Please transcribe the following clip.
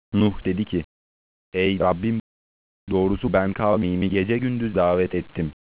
Nuh dedi ki, ey Rabbim, doğrusu ben kavmimi gece gündüz davet ettim.